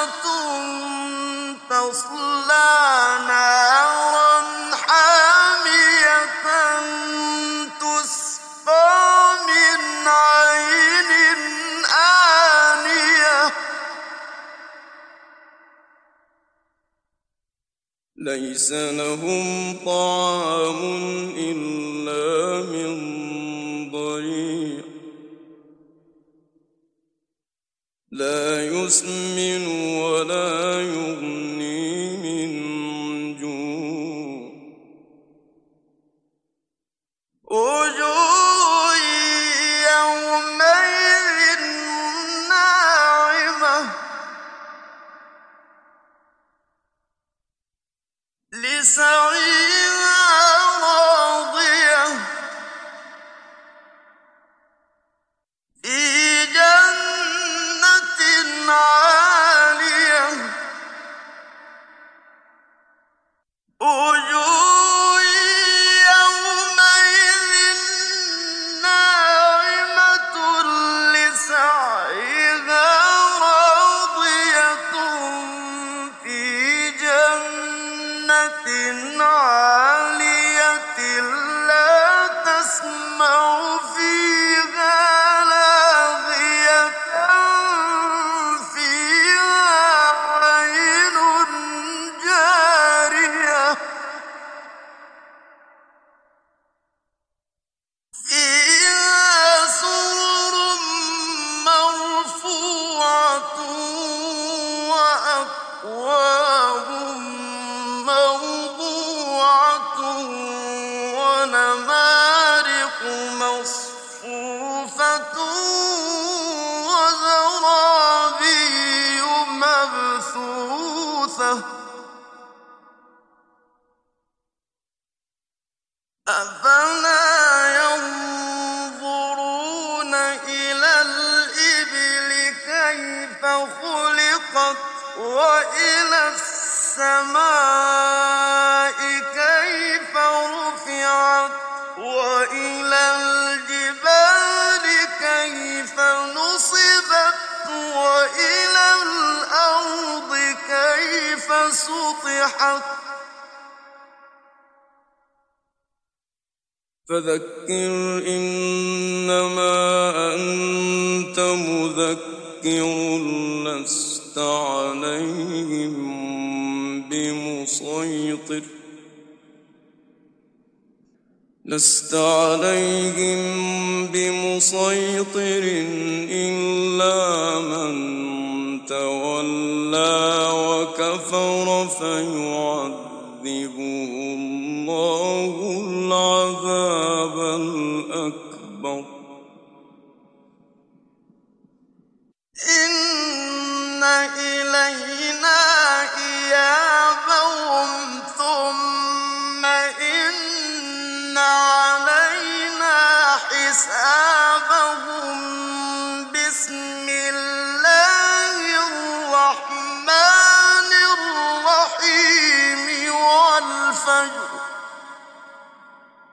تَصْلَىٰ نَارًا حَامِيَةً تُسْقَىٰ مِنْ عَيْنٍ آنِيَةٍ لَّيْسَ لَهُمْ طَعَامٌ إِلَّا مِن ضَرِيعٍ لَّا يُسْمِنُ وَلَا يُغْنِي مِن جُوعٍ وُجُوهٌ يَوْمَئِذٍ نَّاعِمَةٌ لِّسَعْيِهَا رَاضِيَةٌ فِي جَنَّةٍ عَالِيَةٍ وُجُوهٌ يَوْمَئِذٍ نَّاعِمَةٌ لِّسَعْيِهَا رَاضِيَةٌ فِي جَنَّةٍ عَالِيَةٍ لَّا تَسْمَعُ فِيهَا لَاغِيَةً فِيهَا عَيْنٌ جَارِيَةٌ فِيهَا سُرُرٌ مَّرْفُوعَةٌ وَأَكْوَابٌ مَّوْضُوعَةٌ وَنَمَارِقُ مَصْفُوفَةٌ وَزَرَابِيُّ مَبْثُوثَةٌ أَفَلَا يَنظُرُونَ إِلَى الْإِبِلِ كَيْفَ خُلِقَتْ وَإِلَى السَّمَاءِ كَيْفَ رُفِعَتْ وَإِلَى الْجِبَالِ كَيْفَ نُصِبَتْ وَإِلَى الْأَرْضِ كَيْفَ سُطِحَتْ فَذَكِّرْ إِنَّمَا أَنتَ مُذَكِّرٌ لَّسْتَ عَلَيْهِم بِمُصَيْطِرٍ إِلَّا مَن تَوَلَّىٰ وَكَفَرَ فَيُعَذِّبُهُ اللَّهُ الْعَذَابَ الْأَكْبَرَ إِنَّ إِلَيْنَا إِيَابَهُمْ ثُمَّ إِنَّ عَلَيْنَا حِسَابَهُم بِسْمِ اللَّهِ الرَّحْمَٰنِ الرَّحِيمِ وَالْفَجْرِ